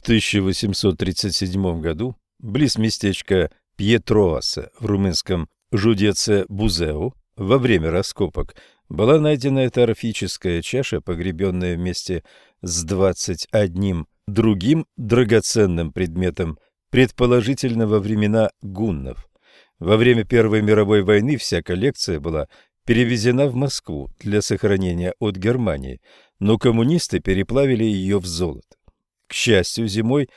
1837 году близ местечка Пьетроаса в румынском Жудеце-Бузеу во время раскопок была найдена эта орфическая чаша, погребенная вместе с 21 другим драгоценным предметом, предположительно во времена гуннов. Во время Первой мировой войны вся коллекция была перевезена в Москву для сохранения от Германии, но коммунисты переплавили ее в золото. К счастью, зимой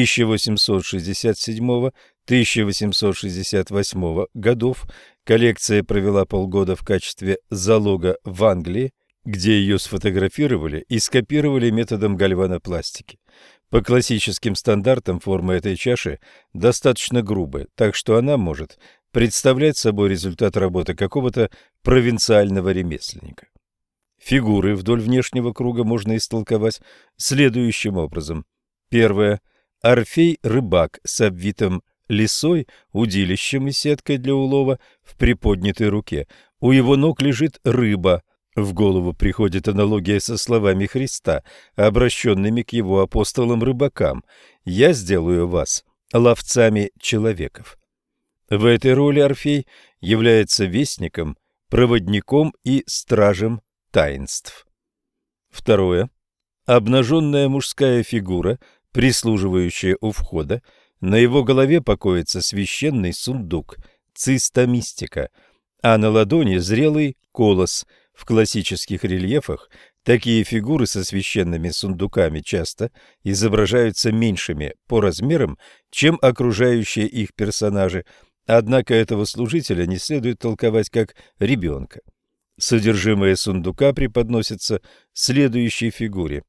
1867-1868 годов коллекция провела полгода в качестве залога в Англии, где ее сфотографировали и скопировали методом гальванопластики. По классическим стандартам форма этой чаши достаточно грубая, так что она может представлять собой результат работы какого-то провинциального ремесленника. Фигуры вдоль внешнего круга можно истолковать следующим образом. Первое. Орфей-рыбак с обвитым лисой, удилищем и сеткой для улова в приподнятой руке. У его ног лежит рыба. В голову приходит аналогия со словами Христа, обращенными к его апостолам-рыбакам: «Я сделаю вас ловцами человеков». В этой роли Орфей является вестником, проводником и стражем таинств. Второе. Обнаженная мужская фигура, прислуживающая у входа. На его голове покоится священный сундук, циста-мистика, а на ладони зрелый колос. В классических рельефах такие фигуры со священными сундуками часто изображаются меньшими по размерам, чем окружающие их персонажи, однако этого служителя не следует толковать как ребенка. Содержимое сундука преподносится следующей фигуре.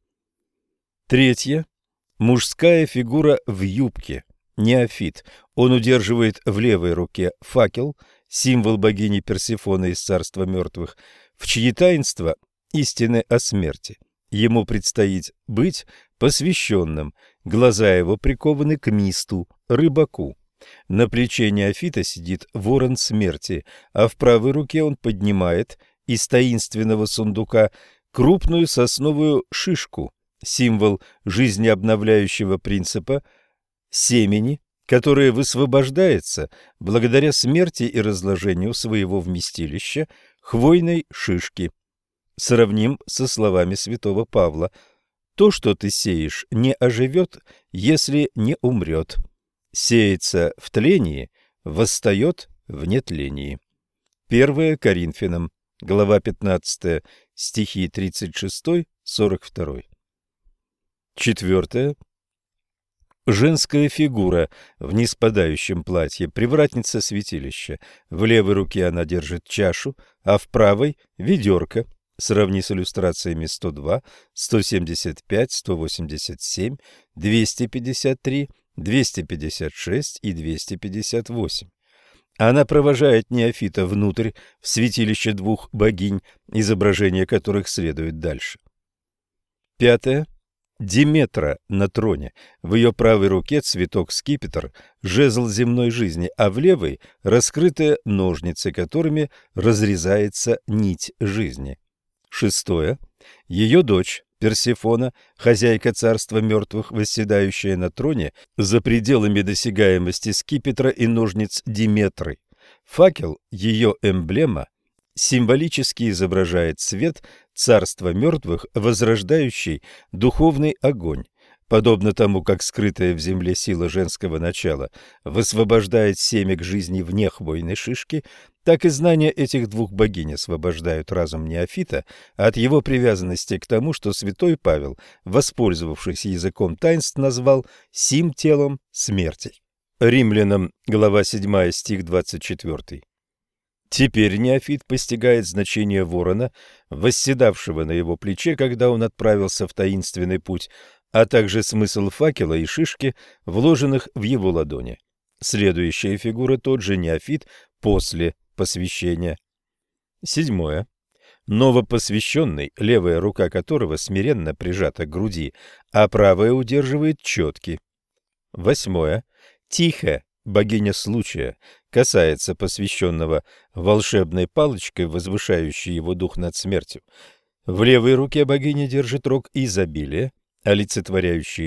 Третье. Мужская фигура в юбке, неофит. Он удерживает в левой руке факел, символ богини Персефоны из царства мертвых, в чьи таинства истины о смерти. Ему предстоит быть посвященным. Глаза его прикованы к мисту, рыбаку. На плече неофита сидит ворон смерти, а в правой руке он поднимает из таинственного сундука крупную сосновую шишку, символ жизнеобновляющего принципа семени, которое высвобождается благодаря смерти и разложению своего вместилища хвойной шишки. Сравним со словами святого Павла: «То, что ты сеешь, не оживет, если не умрет. Сеется в тлении, восстает в нетлении». 1 Коринфянам, глава 15, стихи 36-42. Четвертое. Женская фигура в ниспадающем платье, привратница святилища. В левой руке она держит чашу, а в правой – ведерко. Сравни с иллюстрациями 102, 175, 187, 253, 256 и 258. Она провожает неофита внутрь в святилище двух богинь, изображение которых следует дальше. Пятое. Диметра на троне. В ее правой руке цветок-скипетр, жезл земной жизни, а в левой – раскрытые ножницы, которыми разрезается нить жизни. Шестое. Ее дочь Персефона, хозяйка царства мертвых, восседающая на троне за пределами досягаемости скипетра и ножниц Диметры. Факел, ее эмблема, символически изображает свет царства мертвых, возрождающий духовный огонь. Подобно тому, как скрытая в земле сила женского начала высвобождает семя к жизни вне хвойной шишки, так и знания этих двух богинь освобождают разум неофита от его привязанности к тому, что святой Павел, воспользовавшись языком таинств, назвал сим телом смерти. Римлянам, глава 7, стих 24. Теперь неофит постигает значение ворона, восседавшего на его плече, когда он отправился в таинственный путь, а также смысл факела и шишки, вложенных в его ладони. Следующая фигура — тот же неофит после посвящения. Седьмое. Новопосвященный, левая рука которого смиренно прижата к груди, а правая удерживает четки. Восьмое. Тихо, богиня случая, касается посвященного волшебной палочкой, возвышающей его дух над смертью. В левой руке богиня держит рог изобилия, олицетворяющий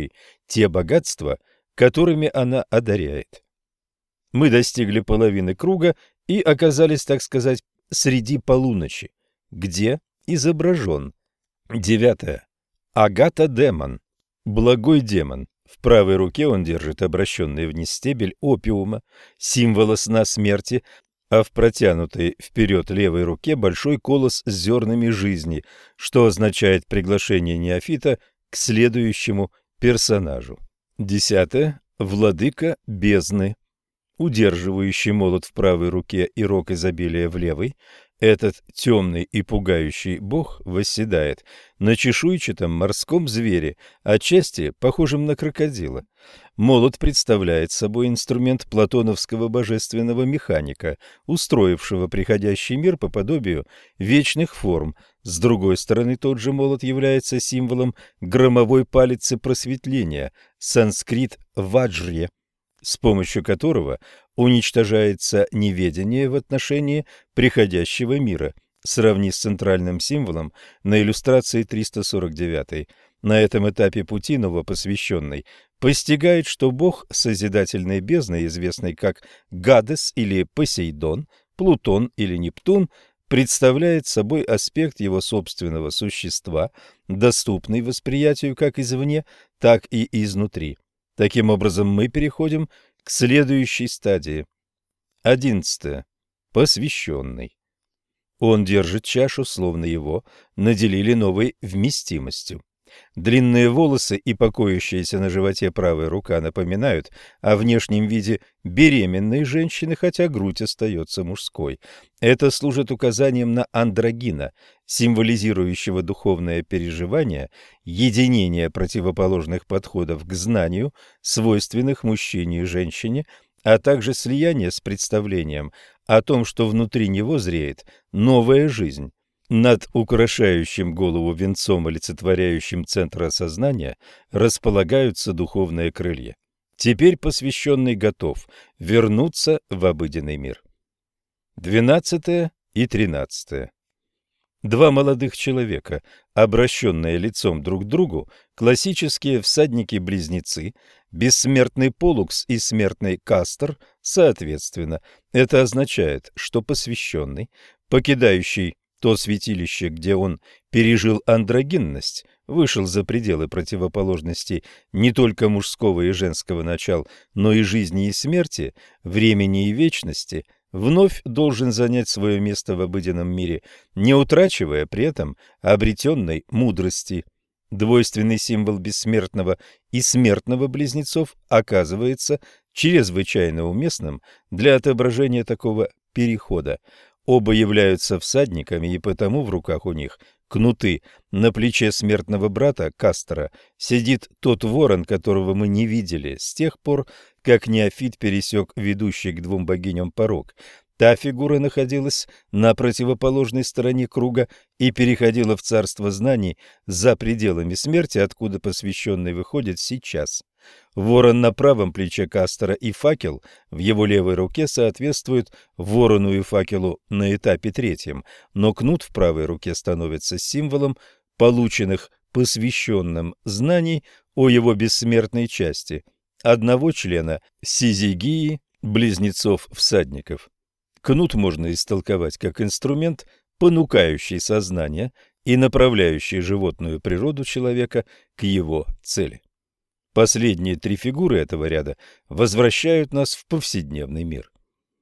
те богатства, которыми она одаряет. Мы достигли половины круга и оказались, так сказать, среди полуночи, где изображен. 9. Агата-демон, благой демон. В правой руке он держит обращенный вниз стебель опиума, символа сна смерти, а в протянутой вперед левой руке большой колос с зернами жизни, что означает приглашение неофита к следующему персонажу. 10. Владыка бездны, удерживающий молот в правой руке и рог изобилия в левой. Этот темный и пугающий бог восседает на чешуйчатом морском звере, отчасти похожем на крокодила. Молот представляет собой инструмент платоновского божественного механика, устроившего приходящий мир по подобию вечных форм. С другой стороны, тот же молот является символом громовой палицы просветления, санскрит «ваджрья», с помощью которого уничтожается неведение в отношении приходящего мира. Сравни с центральным символом на иллюстрации 349. На этом этапе пути новопосвященный постигает, что бог созидательной бездны, известный как Гадес или Посейдон, Плутон или Нептун, представляет собой аспект его собственного существа, доступный восприятию как извне, так и изнутри. Таким образом, мы переходим к следующей стадии. 11. Посвященный. Он держит чашу, словно его наделили новой вместимостью. Длинные волосы и покоящаяся на животе правая рука напоминают о внешнем виде беременной женщины, хотя грудь остается мужской. Это служит указанием на андрогина, символизирующего духовное переживание, единение противоположных подходов к знанию, свойственных мужчине и женщине, а также слияние с представлением о том, что внутри него зреет новая жизнь. Над украшающим голову венцом, олицетворяющим центр осознания, располагаются духовные крылья. Теперь посвященный готов вернуться в обыденный мир. 12 и 13. Два молодых человека, обращенные лицом друг к другу, классические всадники-близнецы, бессмертный Полукс и смертный Кастор, соответственно. Это означает, что посвященный, покидающий то святилище, где он пережил андрогинность, вышел за пределы противоположностей не только мужского и женского начал, но и жизни и смерти, времени и вечности, вновь должен занять свое место в обыденном мире, не утрачивая при этом обретенной мудрости. Двойственный символ бессмертного и смертного близнецов оказывается чрезвычайно уместным для отображения такого перехода. Оба являются всадниками, и потому в руках у них кнуты. На плече смертного брата Кастора сидит тот ворон, которого мы не видели с тех пор, как неофит пересек ведущий к двум богиням порог. Та фигура находилась на противоположной стороне круга и переходила в царство знаний за пределами смерти, откуда посвященный выходит сейчас. Ворон на правом плече Кастора и факел в его левой руке соответствуют ворону и факелу на этапе третьем, но кнут в правой руке становится символом полученных посвященным знаний о его бессмертной части, одного члена сизигии, близнецов-всадников. Кнут можно истолковать как инструмент, понукающий сознание и направляющий животную природу человека к его цели. Последние три фигуры этого ряда возвращают нас в повседневный мир.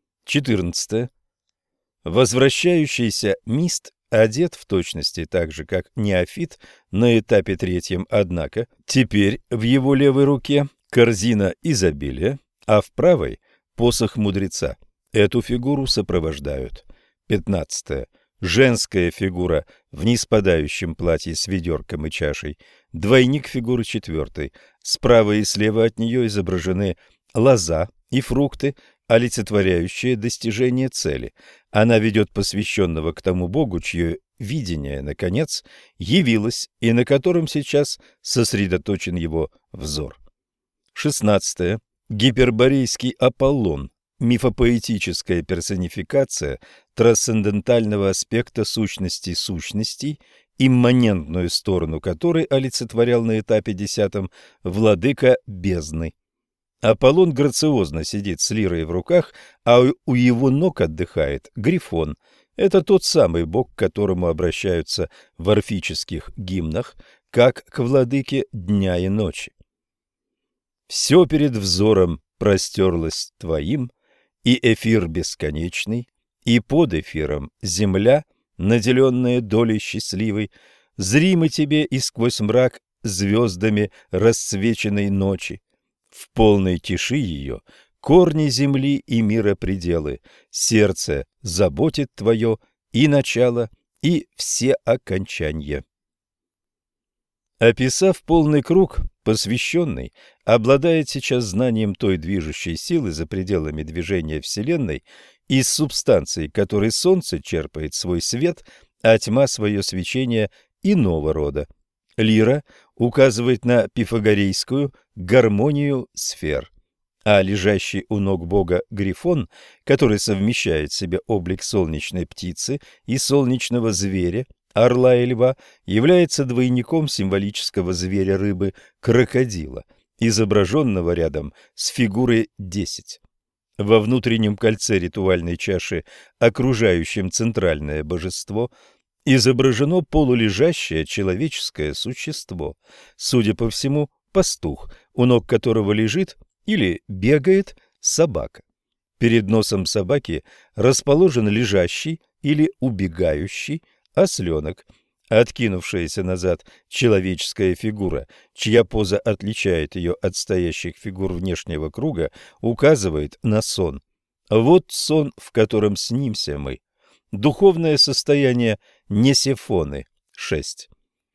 14. Возвращающийся мист одет в точности так же, как неофит на этапе третьем, однако теперь в его левой руке корзина изобилия, а в правой – посох мудреца. Эту фигуру сопровождают. 15. Женская фигура в ниспадающем платье с ведерком и чашей. Двойник фигуры 4. Справа и слева от нее изображены лоза и фрукты, олицетворяющие достижение цели. Она ведет посвященного к тому богу, чье видение, наконец, явилось и на котором сейчас сосредоточен его взор. 16. Гиперборейский Аполлон. Мифопоэтическая персонификация трансцендентального аспекта сущности сущностей имманентную сторону которой олицетворял на этапе 10 владыка бездны. Аполлон грациозно сидит с лирой в руках, а у его ног отдыхает Грифон. Это тот самый бог, к которому обращаются в орфических гимнах, как к владыке дня и ночи. «Все перед взором простерлось твоим, и эфир бесконечный, и под эфиром земля, наделенная долей счастливой, зримы тебе и сквозь мрак звездами расцвеченной ночи. В полной тиши ее корни земли и мира пределы, сердце заботит твое и начало, и все окончания». Описав полный круг, посвященный обладает сейчас знанием той движущей силы за пределами движения Вселенной, из субстанции которой Солнце черпает свой свет, а тьма свое свечение иного рода. Лира указывает на пифагорейскую гармонию сфер, а лежащий у ног Бога Грифон, который совмещает в себе облик солнечной птицы и солнечного зверя, орла и льва, является двойником символического зверя-рыбы крокодила, изображенного рядом с фигурой 10. Во внутреннем кольце ритуальной чаши, окружающем центральное божество, изображено полулежащее человеческое существо, судя по всему, пастух, у ног которого лежит или бегает собака. Перед носом собаки расположен лежащий или убегающий осленок. Откинувшаяся назад человеческая фигура, чья поза отличает ее от стоящих фигур внешнего круга, указывает на сон. Вот сон, в котором снимся мы. Духовное состояние Несефоны 6.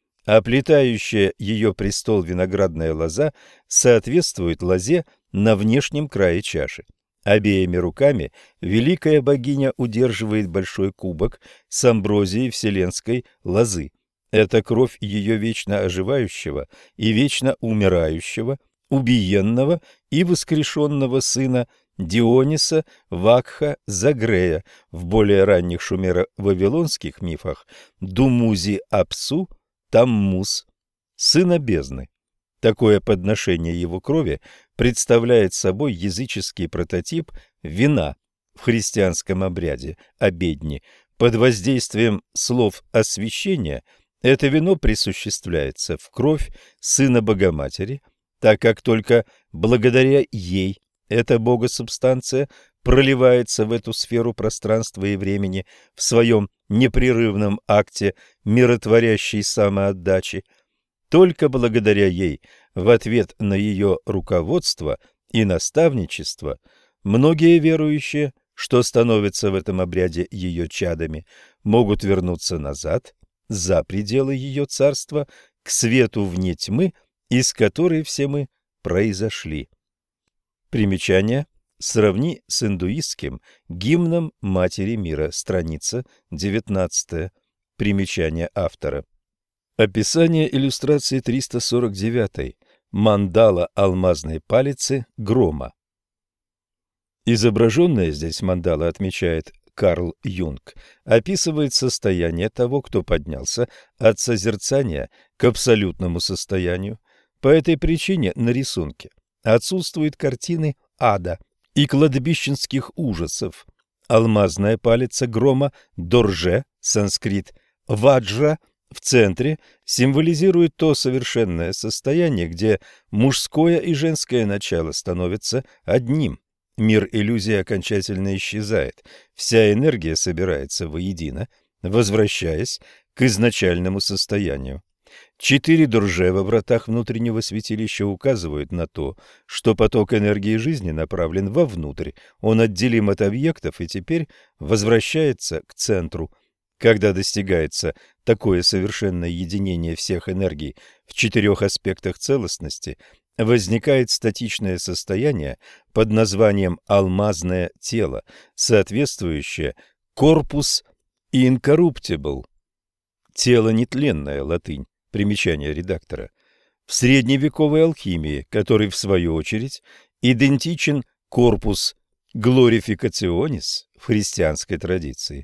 Оплетающая ее престол виноградная лоза соответствует лозе на внешнем крае чаши. Обеими руками великая богиня удерживает большой кубок с амброзией вселенской лозы. Это кровь ее вечно оживающего и вечно умирающего, убиенного и воскрешенного сына Диониса Вакха Загрея, в более ранних шумеро-вавилонских мифах Думузи Апсу Таммус, сына бездны. Такое подношение его крови представляет собой языческий прототип вина в христианском обряде обедни. Под воздействием слов освящения это вино присуществляется в кровь Сына Богоматери, так как только благодаря ей эта богосубстанция проливается в эту сферу пространства и времени в своем непрерывном акте миротворящей самоотдачи. Только благодаря ей, в ответ на ее руководство и наставничество, многие верующие, что становятся в этом обряде ее чадами, могут вернуться назад, за пределы ее царства, к свету вне тьмы, из которой все мы произошли. Примечание. Сравни с индуистским гимном Матери мира, страница 19. Примечание автора. Описание иллюстрации 349. Мандала алмазной палицы грома. Изображенная здесь мандала, отмечает Карл Юнг, описывает состояние того, кто поднялся от созерцания к абсолютному состоянию. По этой причине на рисунке отсутствуют картины ада и кладбищенских ужасов. Алмазная палица грома, дорже, санскрит, ваджра, в центре символизирует то совершенное состояние, где мужское и женское начало становятся одним. Мир иллюзии окончательно исчезает, вся энергия собирается воедино, возвращаясь к изначальному состоянию. 4 дорже во вратах внутреннего святилища указывают на то, что поток энергии жизни направлен вовнутрь, он отделим от объектов и теперь возвращается к центру. Когда достигается такое совершенное единение всех энергий в 4 аспектах целостности, возникает статичное состояние под названием алмазное тело, соответствующее корпус incorruptible. Тело нетленное, латынь, примечание редактора. В средневековой алхимии, который в свою очередь идентичен корпус glorificationis в христианской традиции.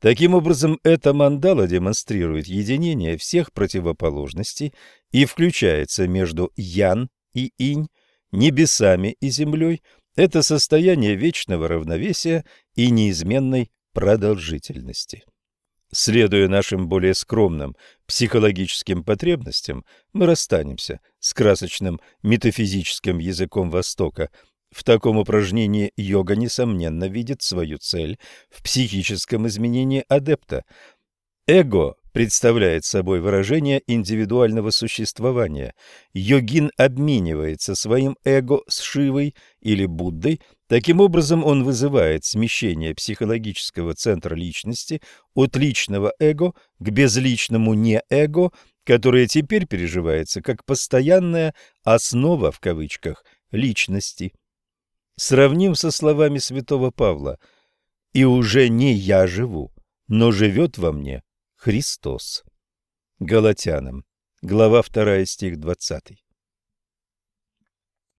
Таким образом, эта мандала демонстрирует единение всех противоположностей и включается между ян и инь, небесами и землей. Это состояние вечного равновесия и неизменной продолжительности. Следуя нашим более скромным психологическим потребностям, мы расстанемся с красочным метафизическим языком Востока. В таком упражнении йога, несомненно, видит свою цель в психическом изменении адепта. Эго представляет собой выражение индивидуального существования. Йогин обменивается своим эго с Шивой или Буддой. Таким образом, он вызывает смещение психологического центра личности от личного эго к безличному неэго, которое теперь переживается как постоянная «основа» в кавычках личности. Сравним со словами святого Павла: «И уже не я живу, но живет во мне Христос». Галатянам, глава 2, стих 20.